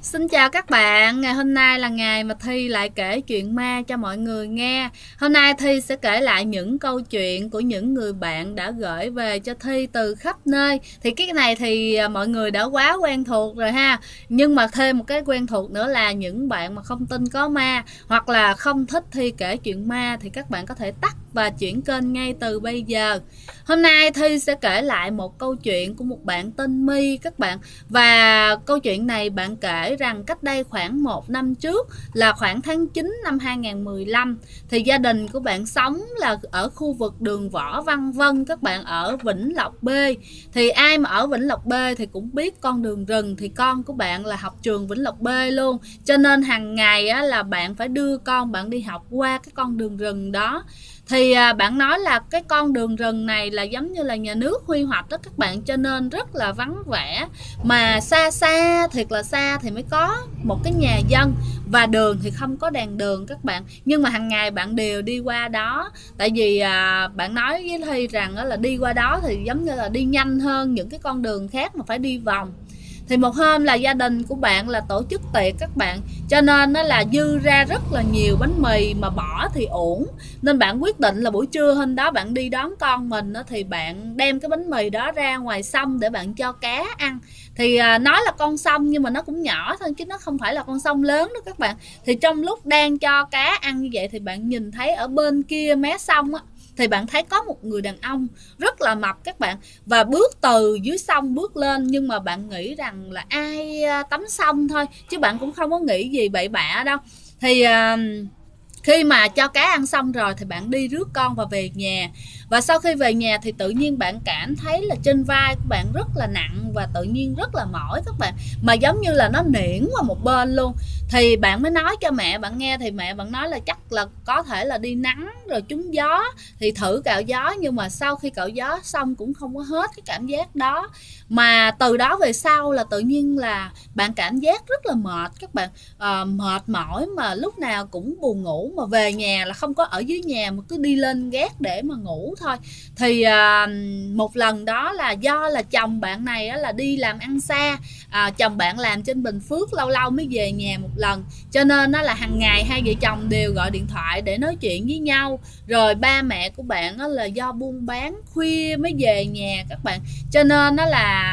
Xin chào các bạn, ngày hôm nay là ngày mà Thi lại kể chuyện ma cho mọi người nghe. Hôm nay Thi sẽ kể lại những câu chuyện của những người bạn đã gửi về cho Thi từ khắp nơi. Thì cái này thì mọi người đã quá quen thuộc rồi ha. Nhưng mà thêm một cái quen thuộc nữa là những bạn mà không tin có ma hoặc là không thích Thi kể chuyện ma thì các bạn có thể tắt và chuyển kênh ngay từ bây giờ. Hôm nay Thi sẽ kể lại một câu chuyện của một bạn tên My các bạn. Và câu chuyện này bạn kể rằng cách đây khoảng 1 năm trước là khoảng tháng 9 năm 2015 thì gia đình của bạn sống là ở khu vực đường Võ Văn Vân các bạn, ở Vĩnh Lộc B. Thì ai mà ở Vĩnh Lộc B thì cũng biết con đường rừng, thì con của bạn là học trường Vĩnh Lộc B luôn. Cho nên hàng ngày á, là bạn phải đưa con bạn đi học qua cái con đường rừng đó. Thì bạn nói là cái con đường rừng này là giống như là nhà nước quy hoạch đó các bạn, cho nên rất là vắng vẻ, mà xa xa thiệt là xa thì mới có một cái nhà dân, và đường thì không có đèn đường các bạn. Nhưng mà hàng ngày bạn đều đi qua đó, tại vì bạn nói với Thi rằng là đi qua đó thì giống như là đi nhanh hơn những cái con đường khác mà phải đi vòng. Thì một hôm là gia đình của bạn là tổ chức tiệc các bạn, cho nên nó là dư ra rất là nhiều bánh mì mà bỏ thì uổng, nên bạn quyết định là buổi trưa hôm đó bạn đi đón con mình thì bạn đem cái bánh mì đó ra ngoài sông để bạn cho cá ăn. Thì nói là con sông nhưng mà nó cũng nhỏ thôi chứ nó không phải là con sông lớn đó các bạn. Thì trong lúc đang cho cá ăn như vậy thì bạn nhìn thấy ở bên kia mé sông á, thì bạn thấy có một người đàn ông rất là mập các bạn, và bước từ dưới sông bước lên, nhưng mà bạn nghĩ rằng là ai tắm sông thôi chứ bạn cũng không có nghĩ gì bậy bạ đâu. Thì khi mà cho cá ăn xong rồi thì bạn đi rước con và về nhà. Và sau khi về nhà thì tự nhiên bạn cảm thấy là trên vai của bạn rất là nặng và tự nhiên rất là mỏi các bạn, mà giống như là nó niễn qua một bên luôn. Thì bạn mới nói cho mẹ bạn nghe, thì mẹ bạn nói là chắc là có thể là đi nắng rồi trúng gió, thì thử cạo gió. Nhưng mà sau khi cạo gió xong cũng không có hết cái cảm giác đó, mà từ đó về sau là tự nhiên là bạn cảm giác rất là mệt các bạn, mệt mỏi mà lúc nào cũng buồn ngủ, mà về nhà là không có ở dưới nhà mà cứ đi lên gác để mà ngủ thôi. Thì một lần đó là do là chồng bạn này là đi làm ăn xa, chồng bạn làm trên Bình Phước, lâu lâu mới về nhà một lần, cho nên nó là hàng ngày hai vợ chồng đều gọi điện thoại để nói chuyện với nhau. Rồi ba mẹ của bạn là do buôn bán khuya mới về nhà các bạn, cho nên nó là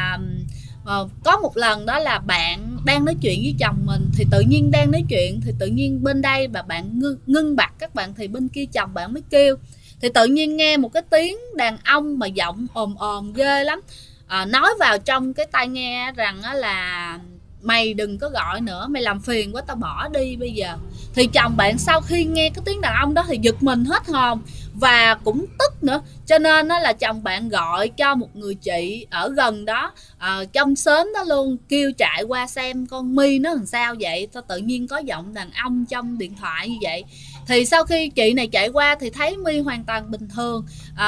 có một lần đó là bạn đang nói chuyện với chồng mình, thì tự nhiên đang nói chuyện thì tự nhiên bên đây mà bạn ngưng bặt các bạn, thì bên kia chồng bạn mới kêu. Thì tự nhiên nghe một cái tiếng đàn ông mà giọng ồm ồm ghê lắm, nói vào trong cái tai nghe rằng là mày đừng có gọi nữa, mày làm phiền quá, tao bỏ đi bây giờ. Thì chồng bạn sau khi nghe cái tiếng đàn ông đó thì giật mình hết hồn và cũng tức nữa, cho nên đó là chồng bạn gọi cho một người chị ở gần đó, trong xóm đó luôn, kêu chạy qua xem con My nó làm sao vậy, tao tự nhiên có giọng đàn ông trong điện thoại như vậy. Thì sau khi chị này chạy qua thì thấy My hoàn toàn bình thường,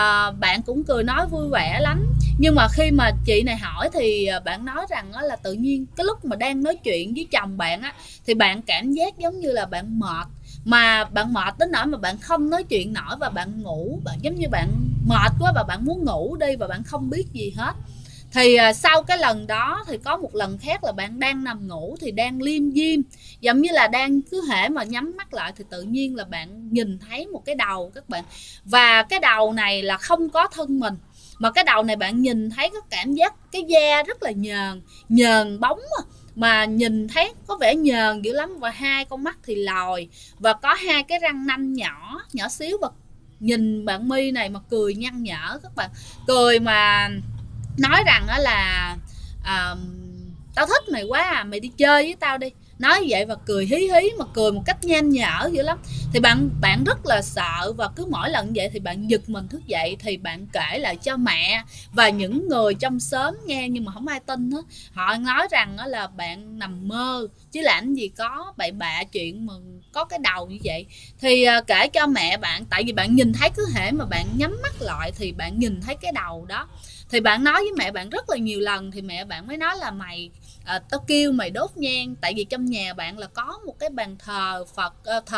bạn cũng cười nói vui vẻ lắm. Nhưng mà khi mà chị này hỏi thì bạn nói rằng là tự nhiên cái lúc mà đang nói chuyện với chồng bạn á, thì bạn cảm giác giống như là bạn mệt, mà bạn mệt đến nỗi mà bạn không nói chuyện nổi và bạn ngủ, bạn giống như bạn mệt quá và bạn muốn ngủ đi và bạn không biết gì hết. Thì sau cái lần đó thì có một lần khác là bạn đang nằm ngủ thì đang liêm diêm, giống như là đang cứ hễ mà nhắm mắt lại thì tự nhiên là bạn nhìn thấy một cái đầu các bạn, và cái đầu này là không có thân mình, mà cái đầu này bạn nhìn thấy có cảm giác cái da rất là nhờn nhờn bóng, mà nhìn thấy có vẻ nhờn dữ lắm, và hai con mắt thì lòi và có hai cái răng nanh nhỏ nhỏ xíu. Và nhìn bạn My này mà cười nhăn nhở các bạn, cười mà nói rằng đó là à, tao thích mày quá à, mày đi chơi với tao đi, nói vậy và cười hí hí, mà cười một cách nhanh nhở dữ lắm. Thì bạn rất là sợ, và cứ mỗi lần vậy thì bạn giật mình thức dậy, thì bạn kể lại cho mẹ và những người trong xóm nghe, nhưng mà không ai tin hết. Họ nói rằng đó là bạn nằm mơ chứ làm gì có bậy bạ chuyện mà có cái đầu như vậy. Thì kể cho mẹ bạn, tại vì bạn nhìn thấy cứ hễ mà bạn nhắm mắt lại thì bạn nhìn thấy cái đầu đó. Thì bạn nói với mẹ bạn rất là nhiều lần, thì mẹ bạn mới nói là mày tao kêu mày đốt nhang, tại vì trong nhà bạn là có một cái bàn thờ Phật,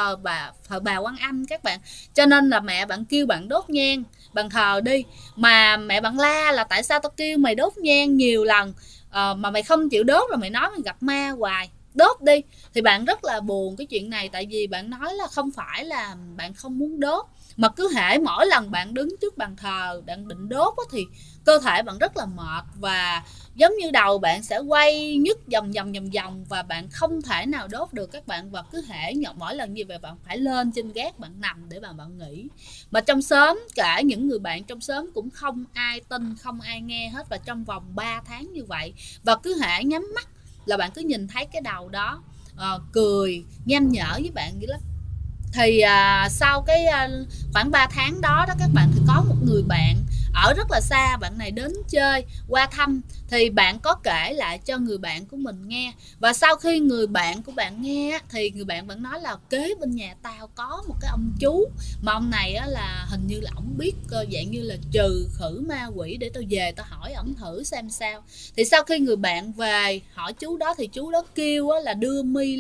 thờ bà Quan Âm các bạn, cho nên là mẹ bạn kêu bạn đốt nhang bàn thờ đi. Mà mẹ bạn la là tại sao tao kêu mày đốt nhang nhiều lần mà mày không chịu đốt, rồi mày nói mày gặp ma hoài. đốt đi. Thì bạn rất là buồn cái chuyện này, tại vì bạn nói là không phải là bạn không muốn đốt, mà cứ hễ mỗi lần bạn đứng trước bàn thờ bạn định đốt thì cơ thể bạn rất là mệt, và giống như đầu bạn sẽ quay nhức vòng vòng và bạn không thể nào đốt được các bạn. Và cứ hễ mỗi lần như vậy bạn phải lên trên gác bạn nằm để bạn nghỉ. Mà trong xóm, cả những người bạn trong xóm cũng không ai tin, không ai nghe hết. Và trong vòng 3 tháng như vậy, và cứ hễ nhắm mắt là bạn cứ nhìn thấy cái đầu đó cười nham nhở với bạn vậy lắm. Thì sau cái khoảng 3 tháng đó các bạn, thì có một người bạn ở rất là xa, bạn này đến chơi qua thăm, thì bạn có kể lại cho người bạn của mình nghe. Và sau khi người bạn của bạn nghe thì người bạn vẫn nói là kế bên nhà tao có một cái ông chú, mà ông này là hình như là ổng biết dạng như là trừ khử ma quỷ, để tao về tao hỏi ổng thử xem sao. Thì sau khi người bạn về hỏi chú đó, thì chú đó kêu là đưa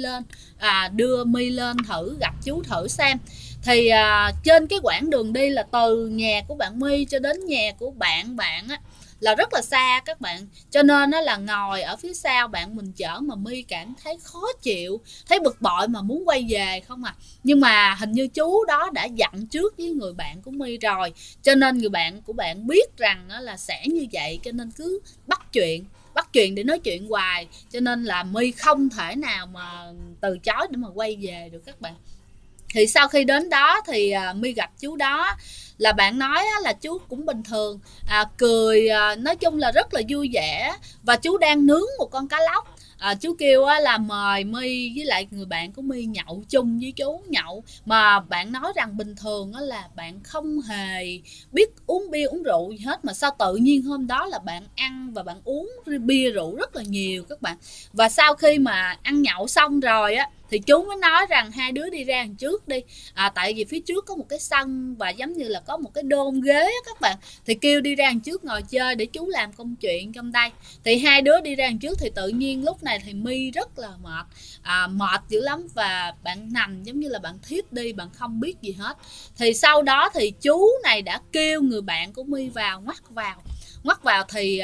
My lên thử gặp chú thử xem. Thì trên cái quãng đường đi là từ nhà của bạn My cho đến nhà của bạn là rất là xa các bạn, cho nên nó là ngồi ở phía sau bạn mình chở mà My cảm thấy khó chịu, thấy bực bội mà muốn quay về không à. Nhưng mà hình như chú đó đã dặn trước với người bạn của My rồi, cho nên người bạn của bạn biết rằng là sẽ như vậy, cho nên cứ bắt chuyện để nói chuyện hoài, cho nên là My không thể nào mà từ chối để mà quay về được các bạn. Thì sau khi đến đó thì My gặp chú đó, là bạn nói là chú cũng bình thường, cười, nói chung là rất là vui vẻ. Và chú đang nướng một con cá lóc. Chú kêu là mời My với lại người bạn của My nhậu chung với chú nhậu. Mà bạn nói rằng bình thường là bạn không hề biết uống bia uống rượu gì hết, mà sao tự nhiên hôm đó là bạn ăn và bạn uống bia rượu rất là nhiều các bạn. Và sau khi mà ăn nhậu xong rồi thì chú mới nói rằng hai đứa đi ra đằng trước đi, tại vì phía trước có một cái sân và giống như là có một cái đôn ghế các bạn, thì kêu đi ra đằng trước ngồi chơi để chú làm công chuyện trong đây. Thì hai đứa đi ra đằng trước, thì tự nhiên lúc này thì My rất là mệt dữ lắm, và bạn nằm giống như là bạn thiếp đi, bạn không biết gì hết. Thì sau đó thì chú này đã kêu người bạn của My vào, ngoắt vào thì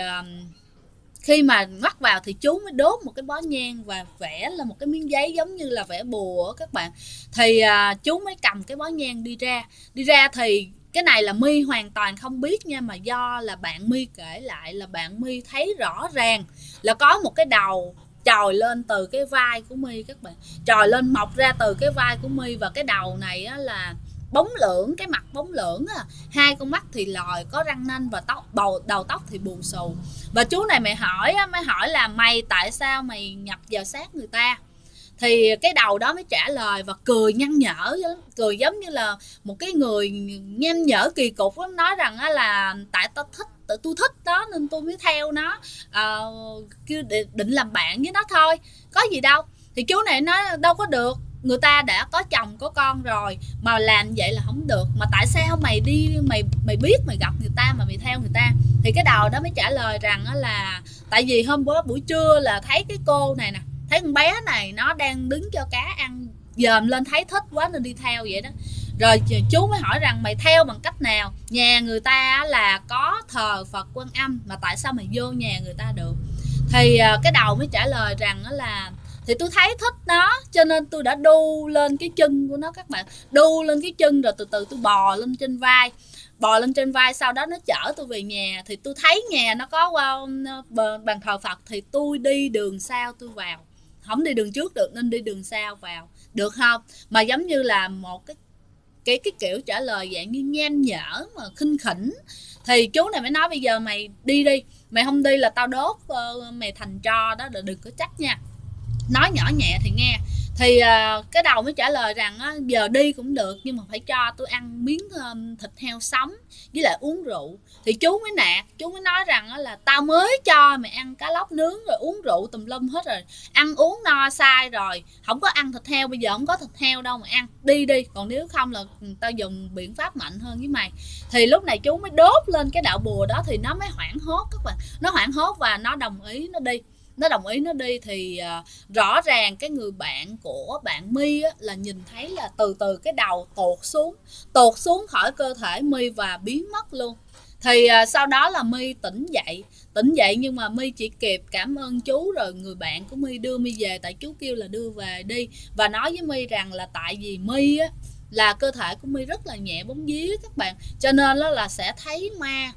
khi mà ngoắt vào thì chú mới đốt một cái bó nhang và vẽ là một cái miếng giấy giống như là vẽ bùa các bạn. Thì chú mới cầm cái bó nhang đi ra thì cái này là My hoàn toàn không biết nha, mà do là bạn My kể lại, là bạn My thấy rõ ràng là có một cái đầu trồi lên từ cái vai của My các bạn, trồi lên mọc ra từ cái vai của My. Và cái đầu này là bóng lưỡng, cái mặt bóng lưỡng, hai con mắt thì lòi, có răng nanh, và đầu tóc thì bù xù. Và chú này mới hỏi là mày tại sao mày nhập vào xác người ta. Thì cái đầu đó mới trả lời và cười nhăn nhở, cười giống như là một cái người nhăn nhở kỳ cục, nói rằng là tại tôi thích đó nên tôi mới theo nó, định làm bạn với nó thôi, có gì đâu. Thì chú này nói đâu có được, người ta đã có chồng có con rồi mà làm vậy là không được, mà tại sao mày biết mày gặp người ta mà mày theo người ta. Thì cái đầu đó mới trả lời rằng là tại vì hôm bữa buổi trưa là thấy cái cô này nè, thấy con bé này nó đang đứng cho cá ăn, dòm lên thấy thích quá nên đi theo vậy đó. Rồi chú mới hỏi rằng mày theo bằng cách nào, nhà người ta là có thờ Phật Quan Âm mà tại sao mày vô nhà người ta được. Thì cái đầu mới trả lời rằng là thì tôi thấy thích nó cho nên tôi đã đu lên cái chân của nó các bạn, đu lên cái chân rồi từ từ tôi bò lên trên vai, sau đó nó chở tôi về nhà. Thì tôi thấy nhà nó có bàn thờ Phật, thì tôi đi đường sau tôi vào, không đi đường trước được nên đi đường sau vào, được không? Mà giống như là một cái kiểu trả lời dạng như nhan nhở mà khinh khỉnh. Thì chú này mới nói bây giờ mày đi, mày không đi là tao đốt mày thành tro đó, đừng có trách nha. Nói nhỏ nhẹ thì nghe. Thì cái đầu mới trả lời rằng giờ đi cũng được nhưng mà phải cho tôi ăn miếng thịt heo sống với lại uống rượu. Thì chú mới nạt, chú mới nói rằng là tao mới cho mày ăn cá lóc nướng rồi uống rượu tùm lum hết rồi, ăn uống no sai rồi, không có ăn thịt heo, bây giờ không có thịt heo đâu mà ăn, đi, còn nếu không là tao dùng biện pháp mạnh hơn với mày. Thì lúc này chú mới đốt lên cái đạo bùa đó, thì nó mới hoảng hốt các bạn, nó hoảng hốt và nó đồng ý nó đi. Thì rõ ràng cái người bạn của bạn My là nhìn thấy là từ từ cái đầu tuột xuống khỏi cơ thể My và biến mất luôn. Thì sau đó là My tỉnh dậy nhưng mà My chỉ kịp cảm ơn chú rồi người bạn của My đưa My về, tại chú kêu là đưa về đi, và nói với My rằng là tại vì My á là cơ thể của My rất là nhẹ bóng vía các bạn, cho nên là sẽ thấy ma.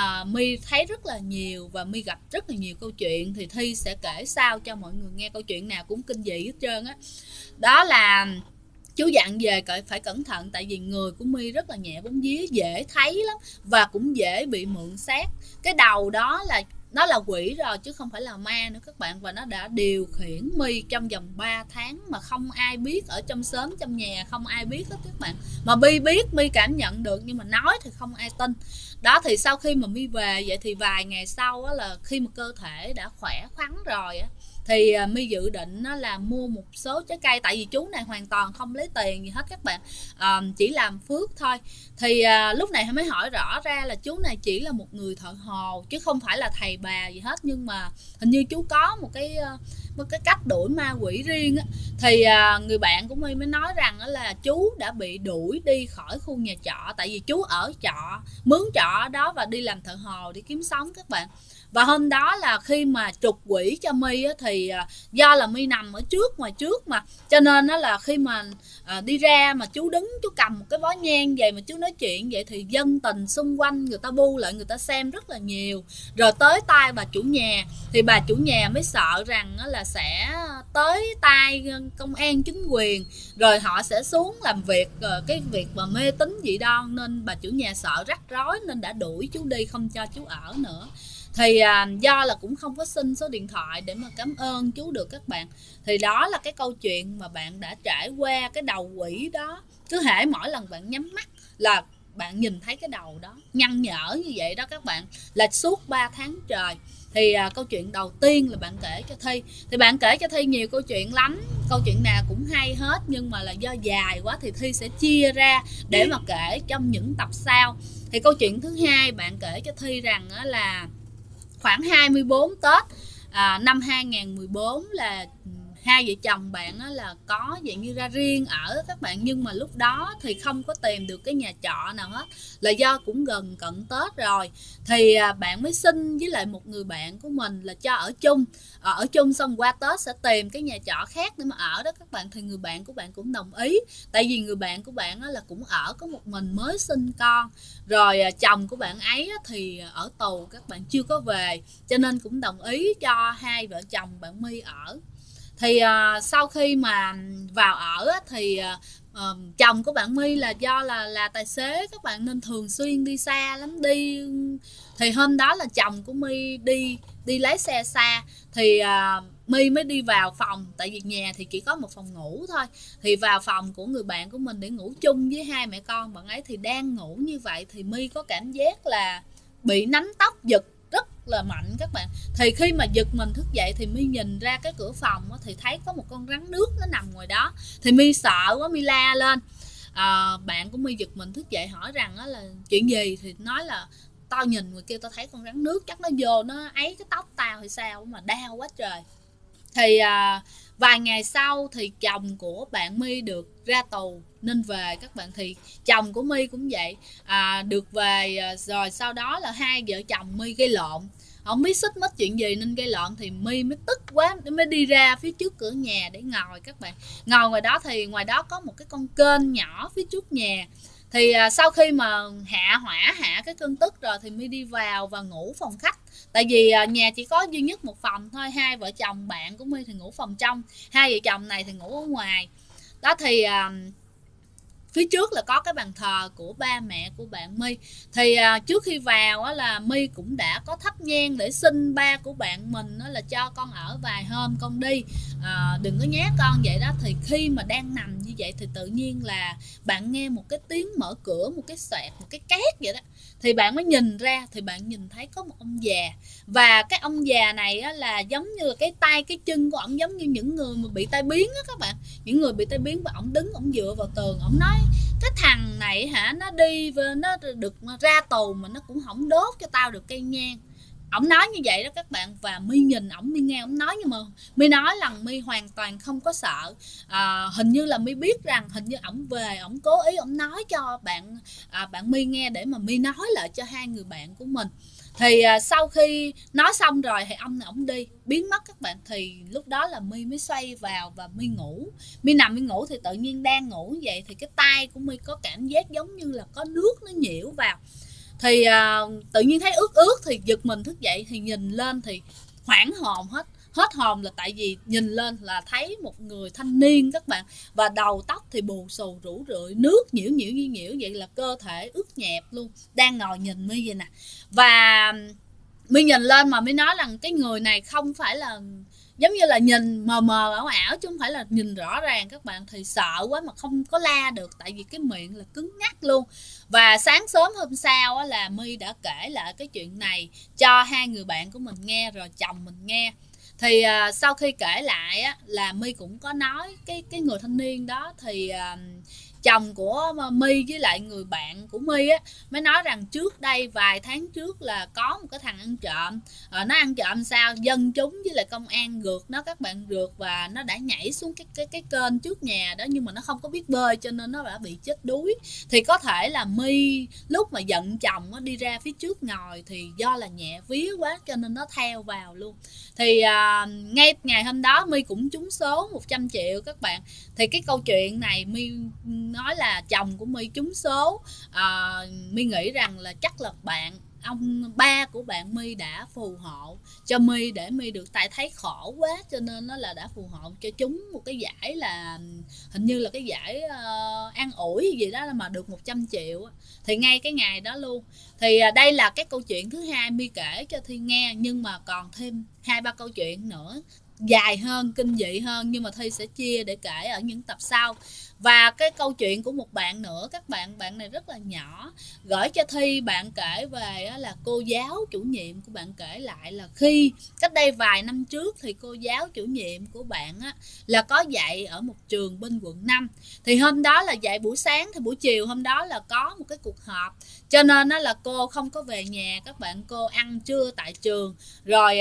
My thấy rất là nhiều và My gặp rất là nhiều câu chuyện, thì Thi sẽ kể sau cho mọi người nghe, câu chuyện nào cũng kinh dị hết trơn á. Đó là chú dặn về phải cẩn thận, tại vì người của My rất là nhẹ bóng vía, dễ thấy lắm và cũng dễ bị mượn xác. Cái đầu đó là nó là quỷ rồi chứ không phải là ma nữa các bạn, và nó đã điều khiển My trong vòng 3 tháng mà không ai biết, ở trong xóm trong nhà không ai biết hết các bạn. Mà My biết, My cảm nhận được nhưng mà nói thì không ai tin. Đó, thì sau khi mà My về vậy thì vài ngày sau á, là khi mà cơ thể đã khỏe khoắn rồi á, thì My dự định là mua một số trái cây, tại vì chú này hoàn toàn không lấy tiền gì hết các bạn, chỉ làm phước thôi. Thì lúc này mới hỏi rõ ra là chú này chỉ là một người thợ hồ chứ không phải là thầy bà gì hết, nhưng mà hình như chú có một cái cách đuổi ma quỷ riêng á. Thì người bạn của My mới nói rằng là chú đã bị đuổi đi khỏi khu nhà trọ, tại vì chú ở trọ, mướn trọ đó và đi làm thợ hồ để kiếm sống các bạn. Và hôm đó là khi mà trục quỷ cho My á, thì do là My nằm ở ngoài trước mà, cho nên đó là khi mà đi ra mà chú đứng, chú cầm một cái bó nhang vậy mà chú nói chuyện vậy, thì dân tình xung quanh người ta bu lại, người ta xem rất là nhiều. Rồi tới tai bà chủ nhà, thì bà chủ nhà mới sợ rằng là sẽ tới tai công an chính quyền, rồi họ sẽ xuống làm việc, cái việc mà mê tín dị đoan, nên bà chủ nhà sợ rắc rối nên đã đuổi chú đi, không cho chú ở nữa. Thì do là cũng không có xin số điện thoại để mà cảm ơn chú được các bạn. Thì đó là cái câu chuyện mà bạn đã trải qua cái đầu quỷ đó. Cứ hễ mỗi lần bạn nhắm mắt là bạn nhìn thấy cái đầu đó nhăn nhở như vậy đó các bạn, là suốt 3 tháng trời. Thì câu chuyện đầu tiên là bạn kể cho Thi. Thì bạn kể cho Thi nhiều câu chuyện lắm, câu chuyện nào cũng hay hết, nhưng mà là do dài quá thì Thi sẽ chia ra để mà kể trong những tập sau. Thì câu chuyện thứ hai bạn kể cho Thi rằng là khoảng 24 Tết năm 2014 là hai vợ chồng bạn là có dạng như ra riêng ở các bạn, nhưng mà lúc đó thì không có tìm được cái nhà trọ nào hết, là do cũng gần cận Tết rồi. Thì bạn mới xin với lại một người bạn của mình là cho ở chung xong qua Tết sẽ tìm cái nhà trọ khác để mà ở đó các bạn. Thì người bạn của bạn cũng đồng ý, tại vì người bạn của bạn là cũng ở có một mình, mới sinh con rồi, chồng của bạn ấy thì ở tù các bạn, chưa có về, cho nên cũng đồng ý cho hai vợ chồng bạn My ở. Thì sau khi mà vào ở thì chồng của bạn My là do là tài xế các bạn, nên thường xuyên đi xa lắm đi. Thì hôm đó là chồng của My đi lái xe xa, thì My mới đi vào phòng, tại vì nhà thì chỉ có một phòng ngủ thôi. Thì vào phòng của người bạn của mình để ngủ chung với hai mẹ con bạn ấy. Thì đang ngủ như vậy thì My có cảm giác là bị nắm tóc giật rất là mạnh các bạn. Thì khi mà giật mình thức dậy thì My nhìn ra cái cửa phòng thì thấy có một con rắn nước nó nằm ngoài đó. Thì My sợ quá, My la lên. Bạn của My giật mình thức dậy hỏi rằng là chuyện gì, thì nói là tao nhìn người kia tao thấy con rắn nước, chắc nó vô nó ấy cái tóc tao hay sao mà đau quá trời. Thì vài ngày sau thì chồng của bạn My được ra tù nên về các bạn. Thì chồng của My cũng vậy, được về rồi sau đó là hai vợ chồng My gây lộn, không biết xích mích chuyện gì nên gây lộn. Thì My mới tức quá mới đi ra phía trước cửa nhà để ngồi các bạn. Ngồi ngoài đó thì ngoài đó có một cái con kênh nhỏ phía trước nhà. Thì sau khi mà hạ cái cơn tức rồi thì My đi vào và ngủ phòng khách. Tại vì nhà chỉ có duy nhất một phòng thôi, hai vợ chồng bạn của My thì ngủ phòng trong, hai vợ chồng này thì ngủ ở ngoài. Đó thì phía trước là có cái bàn thờ của ba mẹ của bạn My. Thì trước khi vào là My cũng đã có thắp nhang để xin ba của bạn mình là cho con ở vài hôm con đi, đừng có nhá con vậy đó. Thì khi mà đang nằm như vậy thì tự nhiên là bạn nghe một cái tiếng mở cửa, một cái xoẹt, một cái két vậy đó. Thì bạn mới nhìn ra thì bạn nhìn thấy có một ông già. Và cái ông già này là giống như là cái tay cái chân của ổng giống như những người mà bị tai biến á các bạn. Những người bị tai biến, và ổng đứng, ổng dựa vào tường, ổng nói cái thằng này nó đi nó được ra tù mà nó cũng không đốt cho tao được cây nhang. ổng nói như vậy đó các bạn, và My nhìn ổng, My nghe ổng nói, nhưng mà My nói là My hoàn toàn không có sợ. Hình như là My biết rằng hình như ổng về, ổng cố ý ổng nói cho bạn My nghe để mà My nói lại cho hai người bạn của mình. Thì sau khi nói xong rồi thì ổng đi biến mất các bạn. Thì lúc đó là My mới xoay vào và My ngủ. My nằm My ngủ thì tự nhiên đang ngủ như vậy thì cái tay của My có cảm giác giống như là có nước nó nhiễu vào. Thì tự nhiên thấy ướt ướt thì giật mình thức dậy, thì nhìn lên thì hoảng hồn hết hồn, là tại vì nhìn lên là thấy một người thanh niên các bạn, và đầu tóc thì bù xù rủ rượi, nước nhiễu vậy, là cơ thể ướt nhẹp luôn, đang ngồi nhìn My vậy nè. Và My nhìn lên mà mới nói rằng cái người này không phải là, giống như là nhìn mờ mờ ảo ảo chứ không phải là nhìn rõ ràng các bạn. Thì sợ quá mà không có la được, tại vì cái miệng là cứng ngắc luôn. Và sáng sớm hôm sau á, là My đã kể lại cái chuyện này cho hai người bạn của mình nghe, rồi chồng mình nghe. Thì sau khi kể lại á, là My cũng có nói cái người thanh niên đó, thì chồng của My với lại người bạn của My á mới nói rằng trước đây vài tháng trước là có một cái thằng ăn trộm. Nó ăn trộm sao, dân chúng với lại công an rượt nó các bạn, rượt và nó đã nhảy xuống cái kênh trước nhà đó, nhưng mà nó không có biết bơi cho nên nó đã bị chết đuối. Thì có thể là My lúc mà giận chồng nó đi ra phía trước ngồi, thì do là nhẹ vía quá cho nên nó theo vào luôn. Thì ngay ngày hôm đó My cũng trúng số 100 triệu các bạn. Thì cái câu chuyện này My nói là chồng của My trúng số. My nghĩ rằng là chắc là ông ba của bạn My đã phù hộ cho My để My được, tại thấy khổ quá cho nên nó là đã phù hộ cho chúng một cái giải, là hình như là cái giải an ủi gì đó mà được 100 triệu. Thì ngay cái ngày đó luôn. Thì đây là cái câu chuyện thứ hai My kể cho Thi nghe, nhưng mà còn thêm 2-3 câu chuyện nữa dài hơn, kinh dị hơn, nhưng mà Thi sẽ chia để kể ở những tập sau. Và cái câu chuyện của một bạn nữa các bạn này rất là nhỏ, gửi cho Thi. Bạn kể về là cô giáo chủ nhiệm của bạn kể lại là khi cách đây vài năm trước thì cô giáo chủ nhiệm của bạn là có dạy ở một trường bên quận 5. Thì hôm đó là dạy buổi sáng, thì buổi chiều hôm đó là có một cái cuộc họp, cho nên là cô không có về nhà các bạn. Cô ăn trưa tại trường rồi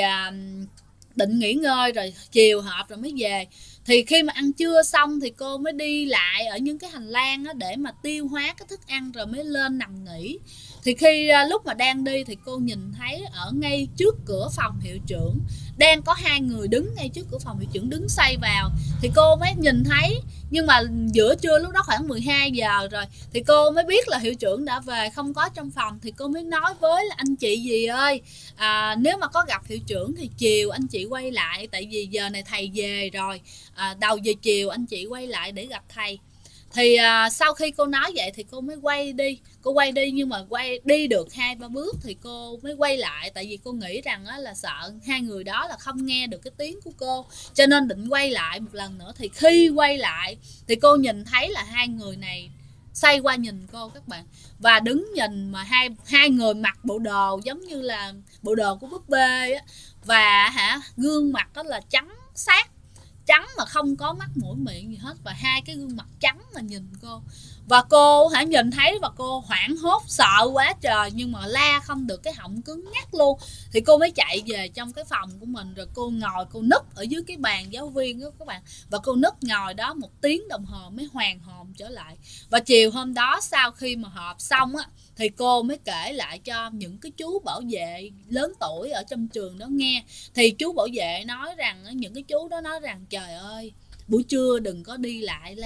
định nghỉ ngơi, rồi chiều họp rồi mới về. Thì khi mà ăn trưa xong thì cô mới đi lại ở những cái hành lang để mà tiêu hóa cái thức ăn rồi mới lên nằm nghỉ. Thì khi lúc mà đang đi thì cô nhìn thấy ở ngay trước cửa phòng hiệu trưởng đang có hai người đứng ngay trước cửa phòng hiệu trưởng, đứng xoay vào. Thì cô mới nhìn thấy, nhưng mà giữa trưa lúc đó khoảng 12 giờ rồi, thì cô mới biết là hiệu trưởng đã về, không có trong phòng. Thì cô mới nói với là anh chị gì ơi, nếu mà có gặp hiệu trưởng thì chiều anh chị quay lại, tại vì giờ này thầy về rồi, đầu giờ chiều anh chị quay lại để gặp thầy. Thì sau khi cô nói vậy thì cô mới quay đi. Cô quay đi nhưng mà quay đi được 2-3 bước thì cô mới quay lại, tại vì cô nghĩ rằng là sợ hai người đó là không nghe được cái tiếng của cô, cho nên định quay lại một lần nữa. Thì khi quay lại thì cô nhìn thấy là hai người này xoay qua nhìn cô các bạn, và đứng nhìn mà hai người mặc bộ đồ giống như là bộ đồ của búp bê á, và gương mặt đó là trắng xác, trắng mà không có mắt mũi miệng gì hết, và hai cái gương mặt trắng mà nhìn cô. Và cô nhìn thấy và cô hoảng hốt sợ quá trời, nhưng mà la không được, cái họng cứng ngắc luôn. Thì cô mới chạy về trong cái phòng của mình, rồi cô ngồi cô núp ở dưới cái bàn giáo viên đó các bạn, và cô núp ngồi đó 1 tiếng đồng hồ mới hoàn hồn trở lại. Và chiều hôm đó sau khi mà họp xong á, thì cô mới kể lại cho những cái chú bảo vệ lớn tuổi ở trong trường đó nghe. Thì chú bảo vệ nói rằng, những cái chú đó nói rằng trời ơi, buổi trưa đừng có đi lại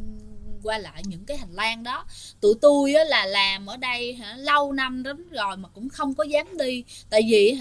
qua lại những cái hành lang đó. Tụi tôi là làm ở đây lâu năm lắm rồi mà cũng không có dám đi, tại vì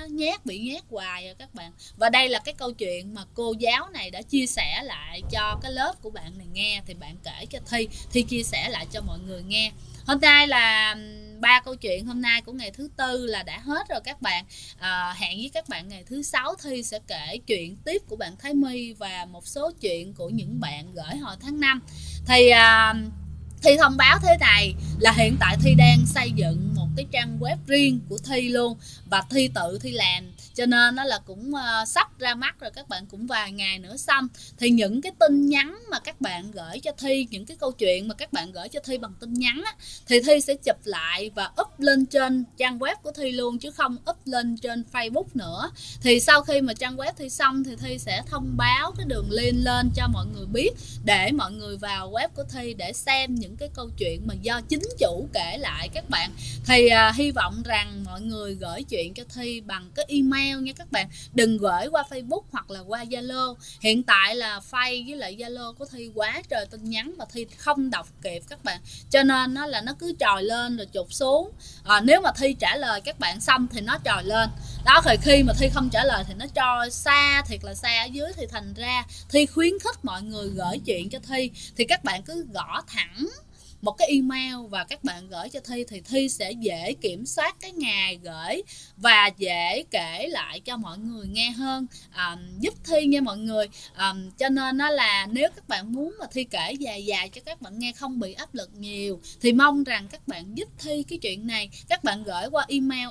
bị nhát hoài à các bạn. Và đây là cái câu chuyện mà cô giáo này đã chia sẻ lại cho cái lớp của bạn này nghe. Thì bạn kể cho Thi chia sẻ lại cho mọi người nghe. Hôm nay là 3 câu chuyện hôm nay của ngày thứ Tư là đã hết rồi các bạn. Hẹn với các bạn ngày thứ Sáu Thi sẽ kể chuyện tiếp của bạn Thái My và một số chuyện của những bạn gửi hồi tháng 5. Thì Thi thông báo thế này là hiện tại Thi đang xây dựng một cái trang web riêng của Thi luôn, và Thi tự Thi làm, cho nên nó là cũng sắp ra mắt rồi, các bạn cũng vài ngày nữa xong. Thì những cái tin nhắn mà các bạn gửi cho Thi, những cái câu chuyện mà các bạn gửi cho Thi bằng tin nhắn á, thì Thi sẽ chụp lại và up lên trên trang web của Thi luôn, chứ không up lên trên Facebook nữa. Thì sau khi mà trang web Thi xong thì Thi sẽ thông báo cái đường link lên cho mọi người biết, để mọi người vào web của Thi để xem những cái câu chuyện mà do chính chủ kể lại các bạn. Thì hy vọng rằng mọi người gửi chuyện cho Thi bằng cái email nha các bạn, đừng gửi qua Facebook hoặc là qua Zalo. Hiện tại là Face với lại Zalo của Thi quá trời tin nhắn mà Thi không đọc kịp các bạn, cho nên nó là nó cứ trồi lên rồi chụp xuống. Nếu mà Thi trả lời các bạn xong thì nó trồi lên đó, thì khi mà Thi không trả lời thì nó trôi xa, thiệt là xa ở dưới. Thì thành ra Thi khuyến khích mọi người gửi chuyện cho Thi, thì các bạn cứ gõ thẳng một cái email và các bạn gửi cho Thi, thì Thi sẽ dễ kiểm soát cái ngày gửi và dễ kể lại cho mọi người nghe hơn, giúp Thi nha mọi người. Cho nên nó là nếu các bạn muốn mà Thi kể dài dài cho các bạn nghe không bị áp lực nhiều, thì mong rằng các bạn giúp Thi cái chuyện này. Các bạn gửi qua email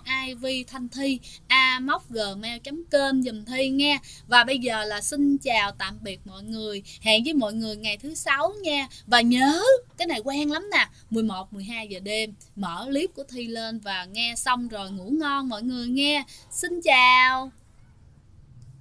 ivthanhthi@gmail.com dùm Thi nghe. Và bây giờ là xin chào tạm biệt mọi người, hẹn với mọi người ngày thứ Sáu nha. Và nhớ cái này quen lắm nè, 11-12 giờ đêm mở clip của Thi lên và nghe xong rồi ngủ ngon mọi người nghe. Xin chào.